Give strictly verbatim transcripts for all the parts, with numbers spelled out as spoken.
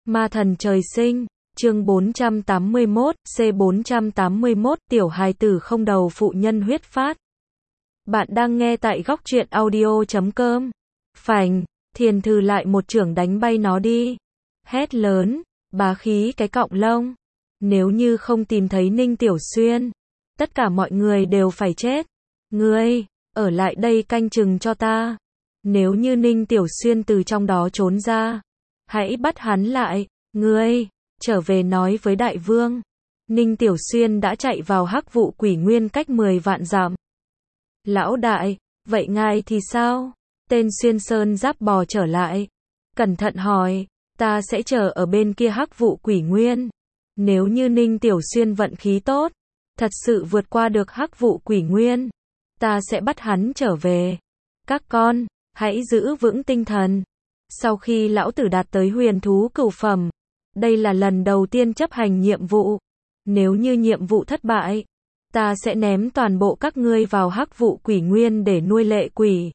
Ma thần trời sinh, chương bốn trăm tám mươi mốt, C bốn trăm tám mươi mốt, tiểu hài tử không đầu phụ nhân huyết phát. Bạn đang nghe tại góc truyện audio chấm com. Phành, Thiền Thư lại một chưởng đánh bay nó đi. Hét lớn, bá khí cái cọng lông. Nếu như không tìm thấy Ninh Tiểu Xuyên, tất cả mọi người đều phải chết. Ngươi, ở lại đây canh chừng cho ta. Nếu như Ninh Tiểu Xuyên từ trong đó trốn ra, hãy bắt hắn lại. Ngươi, trở về nói với đại vương. Ninh Tiểu Xuyên đã chạy vào hắc vụ quỷ nguyên cách mười vạn dặm. Lão đại, vậy ngài thì sao? Tên Xuyên Sơn Giáp bò trở lại. Cẩn thận hỏi, ta sẽ chờ ở bên kia hắc vụ quỷ nguyên. Nếu như Ninh Tiểu Xuyên vận khí tốt, thật sự vượt qua được hắc vụ quỷ nguyên, ta sẽ bắt hắn trở về. Các con, hãy giữ vững tinh thần. Sau khi lão tử đạt tới huyền thú cửu phẩm, đây là lần đầu tiên chấp hành nhiệm vụ. Nếu như nhiệm vụ thất bại, ta sẽ ném toàn bộ các ngươi vào hắc vụ quỷ nguyên để nuôi lệ quỷ.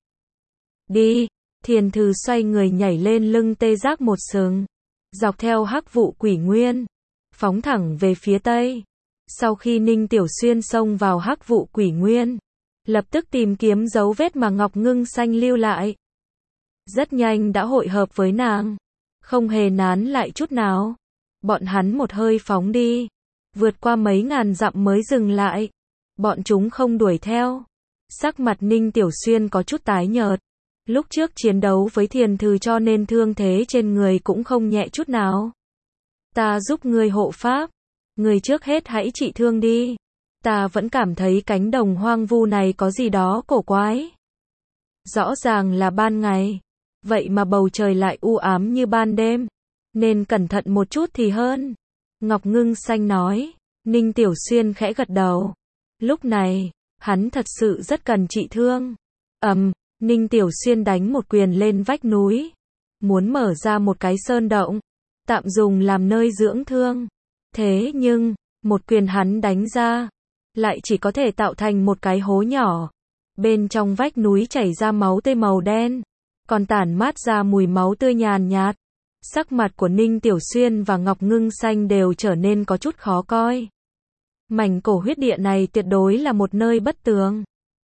Đi, Thiền Thư xoay người nhảy lên lưng tê giác một sừng, dọc theo hắc vụ quỷ nguyên, phóng thẳng về phía tây. Sau khi Ninh Tiểu Xuyên xông vào hắc vụ quỷ nguyên, lập tức tìm kiếm dấu vết mà Ngọc Ngưng Xanh lưu lại. Rất nhanh đã hội hợp với nàng, không hề nán lại chút nào. Bọn hắn một hơi phóng đi, vượt qua mấy ngàn dặm mới dừng lại. Bọn chúng không đuổi theo. Sắc mặt Ninh Tiểu Xuyên có chút tái nhợt. Lúc trước chiến đấu với Thiền Thư cho nên thương thế trên người cũng không nhẹ chút nào. Ta giúp ngươi hộ pháp. Ngươi trước hết hãy trị thương đi. Ta vẫn cảm thấy cánh đồng hoang vu này có gì đó cổ quái. Rõ ràng là ban ngày, vậy mà bầu trời lại u ám như ban đêm. Nên cẩn thận một chút thì hơn. Ngọc Ngưng Xanh nói. Ninh Tiểu Xuyên khẽ gật đầu. Lúc này, hắn thật sự rất cần trị thương. Ầm, Ninh Tiểu Xuyên đánh một quyền lên vách núi, muốn mở ra một cái sơn động, tạm dùng làm nơi dưỡng thương. Thế nhưng, một quyền hắn đánh ra, lại chỉ có thể tạo thành một cái hố nhỏ. Bên trong vách núi chảy ra máu tươi màu đen, còn tản mát ra mùi máu tươi nhàn nhạt. Sắc mặt của Ninh Tiểu Xuyên và Ngọc Ngưng Xanh đều trở nên có chút khó coi. Mảnh cổ huyết địa này tuyệt đối là một nơi bất tường.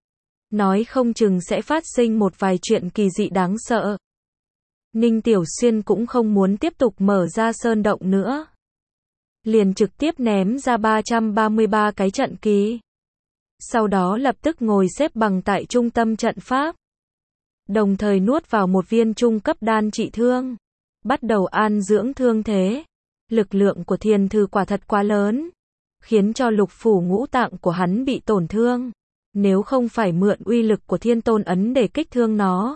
Nói không chừng sẽ phát sinh một vài chuyện kỳ dị đáng sợ. Ninh Tiểu Xuyên cũng không muốn tiếp tục mở ra sơn động nữa. Liền trực tiếp ném ra ba trăm ba mươi ba cái trận kỳ. Sau đó lập tức ngồi xếp bằng tại trung tâm trận pháp. Đồng thời nuốt vào một viên trung cấp đan trị thương. Bắt đầu an dưỡng thương thế. Lực lượng của Thiền Thư quả thật quá lớn, khiến cho lục phủ ngũ tạng của hắn bị tổn thương. Nếu không phải mượn uy lực của Thiên Tôn ấn để kích thương nó,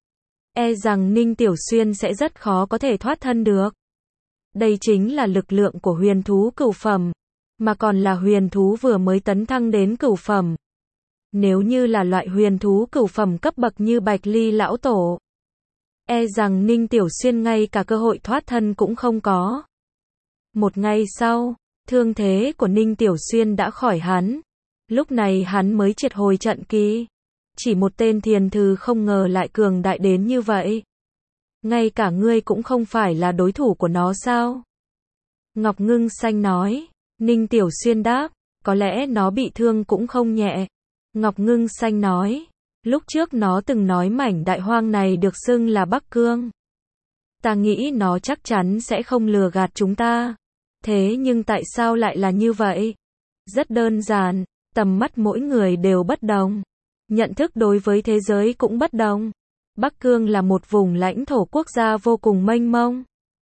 e rằng Ninh Tiểu Xuyên sẽ rất khó có thể thoát thân được. Đây chính là lực lượng của huyền thú cửu phẩm, mà còn là huyền thú vừa mới tấn thăng đến cửu phẩm. Nếu như là loại huyền thú cửu phẩm cấp bậc như Bạch Ly lão tổ, e rằng Ninh Tiểu Xuyên ngay cả cơ hội thoát thân cũng không có. Một ngày sau, thương thế của Ninh Tiểu Xuyên đã khỏi hẳn. Lúc này hắn mới triệt hồi trận kỳ. Chỉ một tên Thiền Thư không ngờ lại cường đại đến như vậy. Ngay cả ngươi cũng không phải là đối thủ của nó sao? Ngọc Ngưng Xanh nói. Ninh Tiểu Xuyên đáp, có lẽ nó bị thương cũng không nhẹ. Ngọc Ngưng Xanh nói, lúc trước nó từng nói mảnh đại hoang này được xưng là Bắc Cương. Ta nghĩ nó chắc chắn sẽ không lừa gạt chúng ta. Thế nhưng tại sao lại là như vậy? Rất đơn giản, tầm mắt mỗi người đều bất đồng. Nhận thức đối với thế giới cũng bất đồng. Bắc Cương là một vùng lãnh thổ quốc gia vô cùng mênh mông.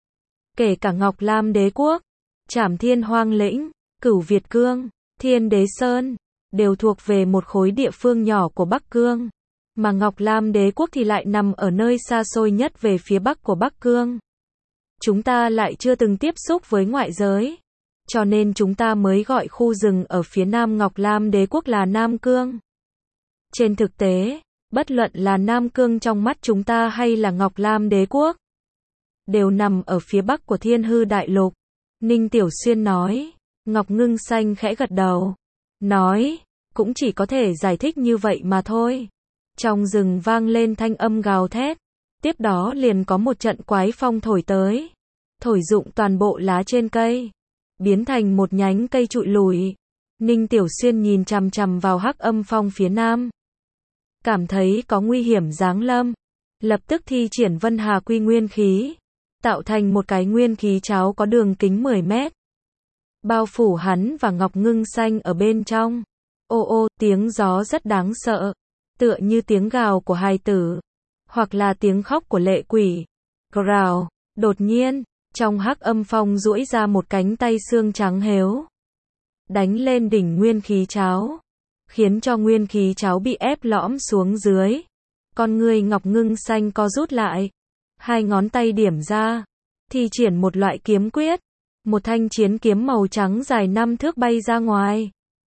Kể cả Ngọc Lam Đế Quốc, Trảm Thiên Hoang Lĩnh, Cửu Việt Cương, Thiên Đế Sơn, đều thuộc về một khối địa phương nhỏ của Bắc Cương. Mà Ngọc Lam Đế Quốc thì lại nằm ở nơi xa xôi nhất về phía bắc của Bắc Cương. Chúng ta lại chưa từng tiếp xúc với ngoại giới, cho nên chúng ta mới gọi khu rừng ở phía nam Ngọc Lam Đế Quốc là Nam Cương. Trên thực tế, bất luận là Nam Cương trong mắt chúng ta hay là Ngọc Lam Đế Quốc, đều nằm ở phía bắc của Thiên Hư Đại Lục. Ninh Tiểu Xuyên nói. Ngọc Ngưng Xanh khẽ gật đầu, nói, cũng chỉ có thể giải thích như vậy mà thôi. Trong rừng vang lên thanh âm gào thét, tiếp đó liền có một trận quái phong thổi tới. thổi rụng toàn bộ lá trên cây, biến thành một nhánh cây trụi lùi. Ninh Tiểu Xuyên nhìn chằm chằm vào Hắc Âm Phong phía nam, cảm thấy có nguy hiểm giáng lâm, lập tức thi triển Vân Hà Quy Nguyên Khí, tạo thành một cái nguyên khí cháo có đường kính mười mét, bao phủ hắn và Ngọc Ngưng Xanh ở bên trong. Ô ô, tiếng gió rất đáng sợ, tựa như tiếng gào của hài tử, hoặc là tiếng khóc của lệ quỷ. Growl, đột nhiên, trong Hắc Âm Phong duỗi ra một cánh tay xương trắng héo, đánh lên đỉnh nguyên khí cháo, khiến cho nguyên khí cháo bị ép lõm xuống dưới. Con người Ngọc Ngưng Xanh co rút lại, hai ngón tay điểm ra, thi triển một loại kiếm quyết, một thanh chiến kiếm màu trắng dài năm thước bay ra ngoài,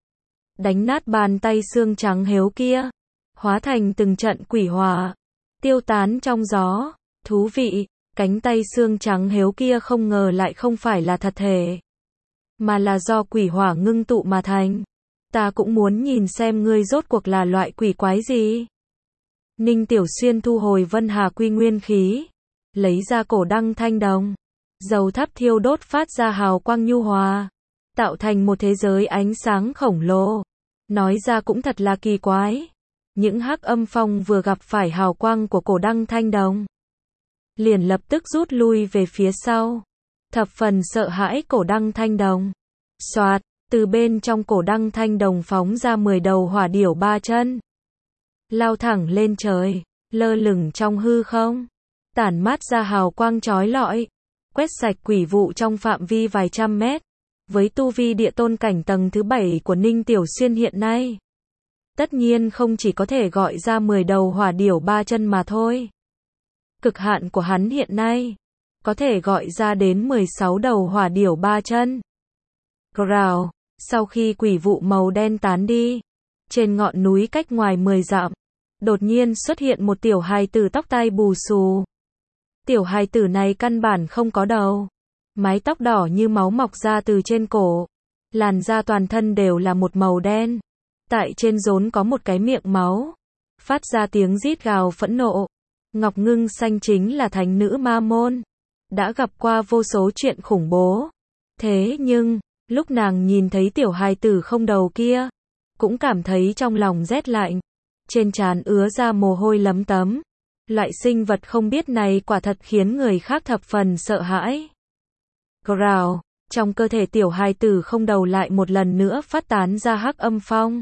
đánh nát bàn tay xương trắng héo kia, hóa thành từng trận quỷ hỏa, tiêu tán trong gió. Thú vị, cánh tay xương trắng héo kia không ngờ lại không phải là thật thể, mà là do quỷ hỏa ngưng tụ mà thành. Ta cũng muốn nhìn xem ngươi rốt cuộc là loại quỷ quái gì. Ninh Tiểu Xuyên thu hồi Vân Hà Quy Nguyên Khí, lấy ra cổ đăng thanh đồng, dầu thắp thiêu đốt phát ra hào quang nhu hòa, tạo thành một thế giới ánh sáng khổng lồ. Nói ra cũng thật là kỳ quái. Những Hắc Âm Phong vừa gặp phải hào quang của cổ đăng thanh đồng, liền lập tức rút lui về phía sau, thập phần sợ hãi cổ đăng thanh đồng. Soạt, từ bên trong cổ đăng thanh đồng phóng ra mười đầu hỏa điểu ba chân, lao thẳng lên trời, lơ lửng trong hư không, tản mát ra hào quang chói lọi, quét sạch quỷ vụ trong phạm vi vài trăm mét. Với tu vi địa tôn cảnh tầng thứ bảy của Ninh Tiểu Xuyên hiện nay, tất nhiên không chỉ có thể gọi ra mười đầu hỏa điểu ba chân mà thôi. Cực hạn của hắn hiện nay, có thể gọi ra đến mười sáu đầu hỏa điểu ba chân. Growl, sau khi quỷ vụ màu đen tán đi, trên ngọn núi cách ngoài mười dặm, đột nhiên xuất hiện một tiểu hài tử tóc tai bù xù. Tiểu hài tử này căn bản không có đầu, mái tóc đỏ như máu mọc ra từ trên cổ, làn da toàn thân đều là một màu đen, tại trên rốn có một cái miệng máu, phát ra tiếng rít gào phẫn nộ. Ngọc Ngưng Xanh chính là thánh nữ ma môn, đã gặp qua vô số chuyện khủng bố. Thế nhưng, lúc nàng nhìn thấy tiểu hài tử không đầu kia, cũng cảm thấy trong lòng rét lạnh, trên trán ứa ra mồ hôi lấm tấm. Loại sinh vật không biết này quả thật khiến người khác thập phần sợ hãi. Growl, trong cơ thể tiểu hài tử không đầu lại một lần nữa phát tán ra Hắc Âm Phong.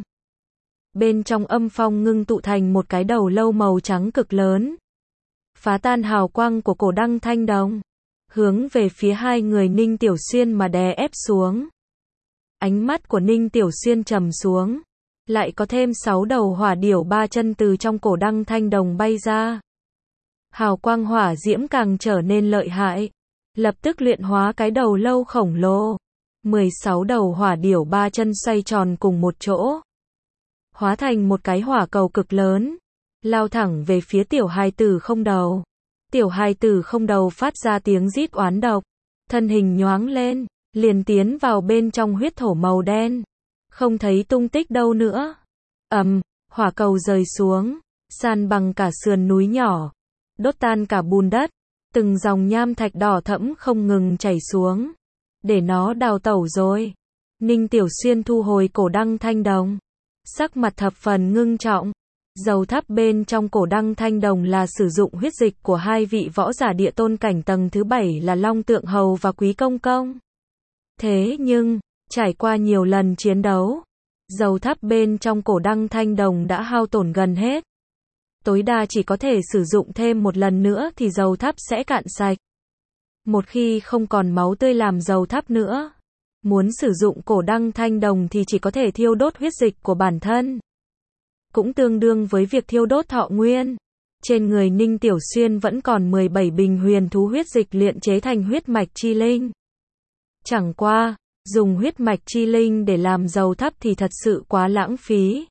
Bên trong âm phong ngưng tụ thành một cái đầu lâu màu trắng cực lớn, phá tan hào quang của cổ đăng thanh đồng, hướng về phía hai người Ninh Tiểu Xuyên mà đè ép xuống. Ánh mắt của Ninh Tiểu Xuyên trầm xuống, lại có thêm sáu đầu hỏa điểu ba chân từ trong cổ đăng thanh đồng bay ra. Hào quang hỏa diễm càng trở nên lợi hại, lập tức luyện hóa cái đầu lâu khổng lồ. mười sáu đầu hỏa điểu ba chân xoay tròn cùng một chỗ, hóa thành một cái hỏa cầu cực lớn, lao thẳng về phía tiểu hài tử không đầu. Tiểu hài tử không đầu phát ra tiếng rít oán độc, thân hình nhoáng lên, liền tiến vào bên trong huyết thổ màu đen, không thấy tung tích đâu nữa. Ầm, hỏa cầu rơi xuống, san bằng cả sườn núi nhỏ, đốt tan cả bùn đất, từng dòng nham thạch đỏ thẫm không ngừng chảy xuống, để nó đào tẩu rồi. Ninh Tiểu Xuyên thu hồi cổ đăng thanh đồng, sắc mặt thập phần ngưng trọng. Dầu thắp bên trong cổ đăng thanh đồng là sử dụng huyết dịch của hai vị võ giả địa tôn cảnh tầng thứ bảy là Long Tượng Hầu và Quý Công Công. Thế nhưng, trải qua nhiều lần chiến đấu, dầu thắp bên trong cổ đăng thanh đồng đã hao tổn gần hết. Tối đa chỉ có thể sử dụng thêm một lần nữa thì dầu thắp sẽ cạn sạch. Một khi không còn máu tươi làm dầu thắp nữa, muốn sử dụng cổ đăng thanh đồng thì chỉ có thể thiêu đốt huyết dịch của bản thân. Cũng tương đương với việc thiêu đốt thọ nguyên. Trên người Ninh Tiểu Xuyên vẫn còn mười bảy bình huyền thú huyết dịch luyện chế thành huyết mạch chi linh. Chẳng qua, dùng huyết mạch chi linh để làm dầu thắp thì thật sự quá lãng phí.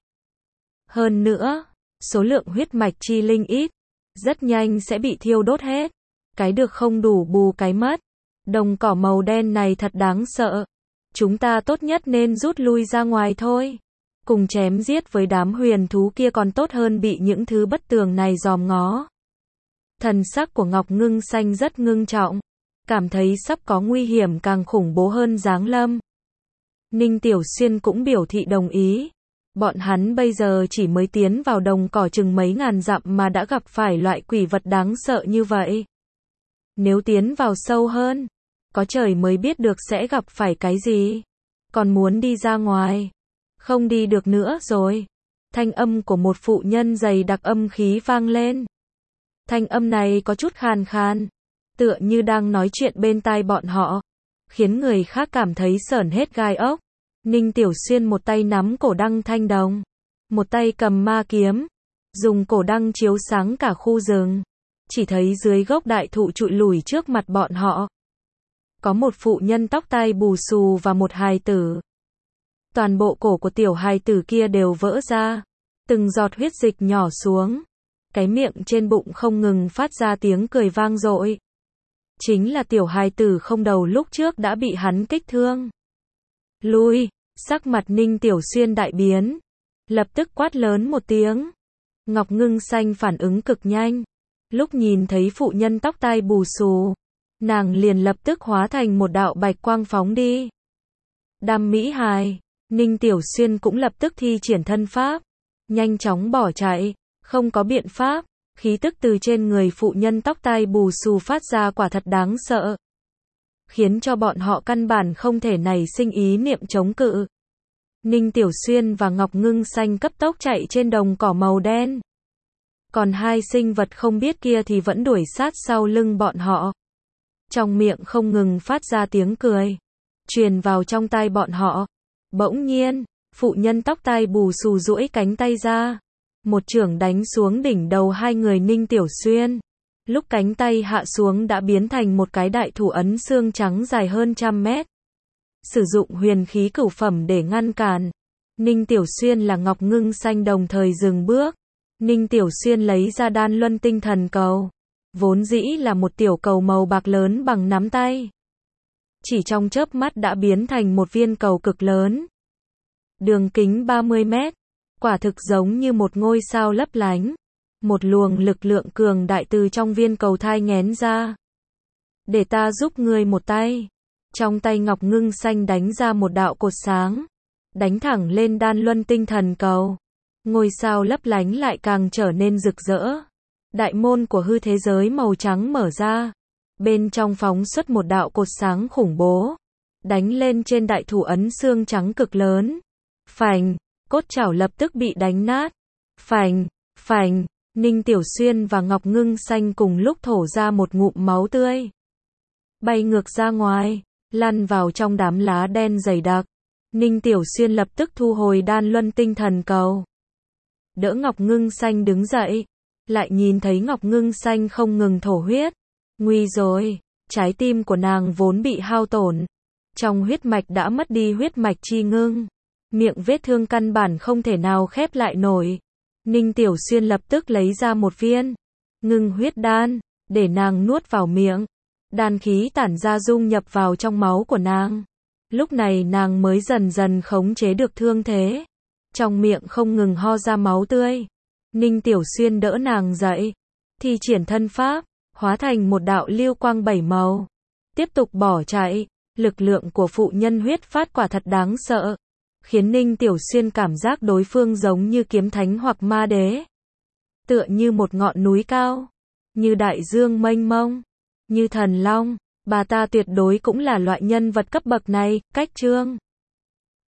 Hơn nữa, số lượng huyết mạch chi linh ít, rất nhanh sẽ bị thiêu đốt hết. Cái được không đủ bù cái mất. Đồng cỏ màu đen này thật đáng sợ. Chúng ta tốt nhất nên rút lui ra ngoài thôi. Cùng chém giết với đám huyền thú kia còn tốt hơn bị những thứ bất tường này dòm ngó. Thần sắc của Ngọc Ngưng Xanh rất ngưng trọng. cảm thấy sắp có nguy hiểm càng khủng bố hơn giáng lâm. Ninh Tiểu Xuyên cũng biểu thị đồng ý. Bọn hắn bây giờ chỉ mới tiến vào đồng cỏ chừng mấy ngàn dặm mà đã gặp phải loại quỷ vật đáng sợ như vậy. Nếu tiến vào sâu hơn, có trời mới biết được sẽ gặp phải cái gì. Còn muốn đi ra ngoài, không đi được nữa rồi. Thanh âm của một phụ nhân dày đặc âm khí vang lên. Thanh âm này có chút khàn khàn, tựa như đang nói chuyện bên tai bọn họ, khiến người khác cảm thấy sởn hết gai ốc. Ninh Tiểu Xuyên một tay nắm cổ đăng thanh đồng, một tay cầm ma kiếm, dùng cổ đăng chiếu sáng cả khu rừng. Chỉ thấy dưới gốc đại thụ trụi lủi trước mặt bọn họ, có một phụ nhân tóc tai bù xù và một hài tử. Toàn bộ cổ của tiểu hài tử kia đều vỡ ra, từng giọt huyết dịch nhỏ xuống. Cái miệng trên bụng không ngừng phát ra tiếng cười vang dội. Chính là tiểu hài tử không đầu lúc trước đã bị hắn kích thương. Lui, sắc mặt Ninh Tiểu Xuyên đại biến, lập tức quát lớn một tiếng. Ngọc Ngưng Xanh phản ứng cực nhanh, lúc nhìn thấy phụ nhân tóc tai bù xù, nàng liền lập tức hóa thành một đạo bạch quang phóng đi. Đam Mỹ Hài, Ninh Tiểu Xuyên cũng lập tức thi triển thân pháp, nhanh chóng bỏ chạy. Không có biện pháp, khí tức từ trên người phụ nhân tóc tai bù xù phát ra quả thật đáng sợ, khiến cho bọn họ căn bản không thể nảy sinh ý niệm chống cự. Ninh Tiểu Xuyên và Ngọc Ngưng Xanh cấp tốc chạy trên đồng cỏ màu đen. Còn hai sinh vật không biết kia thì vẫn đuổi sát sau lưng bọn họ. Trong miệng không ngừng phát ra tiếng cười, truyền vào trong tai bọn họ. Bỗng nhiên, phụ nhân tóc tai bù xù duỗi cánh tay ra, một chưởng đánh xuống đỉnh đầu hai người Ninh Tiểu Xuyên. Lúc cánh tay hạ xuống đã biến thành một cái đại thủ ấn xương trắng dài hơn trăm mét. Sử dụng huyền khí cửu phẩm để ngăn cản. Ninh Tiểu Xuyên là Ngọc Ngưng Xanh đồng thời dừng bước. Ninh Tiểu Xuyên lấy ra đan luân tinh thần cầu. Vốn dĩ là một tiểu cầu màu bạc lớn bằng nắm tay. Chỉ trong chớp mắt đã biến thành một viên cầu cực lớn. Đường kính ba mươi mét. Quả thực giống như một ngôi sao lấp lánh. Một luồng lực lượng cường đại từ trong viên cầu thai nghén ra. Để ta giúp ngươi một tay. Trong tay Ngọc Ngưng Xanh đánh ra một đạo cột sáng, đánh thẳng lên đan luân tinh thần cầu. Ngôi sao lấp lánh lại càng trở nên rực rỡ. Đại môn của hư thế giới màu trắng mở ra. Bên trong phóng xuất một đạo cột sáng khủng bố, đánh lên trên đại thủ ấn xương trắng cực lớn. Phành, cốt chảo lập tức bị đánh nát. Phành, phành, Ninh Tiểu Xuyên và Ngọc Ngưng Xanh cùng lúc thổ ra một ngụm máu tươi. Bay ngược ra ngoài, lăn vào trong đám lá đen dày đặc. Ninh Tiểu Xuyên lập tức thu hồi đan luân tinh thần cầu. Đỡ Ngọc Ngưng Xanh đứng dậy, lại nhìn thấy Ngọc Ngưng Xanh không ngừng thổ huyết. Nguy rồi, trái tim của nàng vốn bị hao tổn. Trong huyết mạch đã mất đi huyết mạch chi ngưng. Miệng vết thương căn bản không thể nào khép lại nổi. Ninh Tiểu Xuyên lập tức lấy ra một viên ngưng huyết đan, để nàng nuốt vào miệng. Đan khí tản ra dung nhập vào trong máu của nàng. Lúc này nàng mới dần dần khống chế được thương thế. Trong miệng không ngừng ho ra máu tươi. Ninh Tiểu Xuyên đỡ nàng dậy, thi triển thân pháp, hóa thành một đạo lưu quang bảy màu. Tiếp tục bỏ chạy. Lực lượng của phụ nhân huyết phát quả thật đáng sợ, khiến Ninh Tiểu Xuyên cảm giác đối phương giống như kiếm thánh hoặc ma đế. Tựa như một ngọn núi cao, như đại dương mênh mông, như thần long. Bà ta tuyệt đối cũng là loại nhân vật cấp bậc này. Cách chương